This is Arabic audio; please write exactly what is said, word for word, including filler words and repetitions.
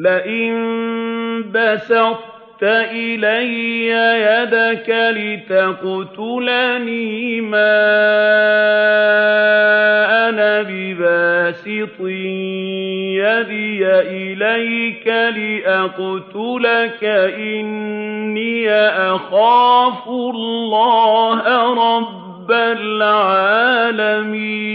لئن بسطت إلي يدك لتقتلني ما أنا بباسط يدي إليك لأقتلك إني أخاف الله رب العالمين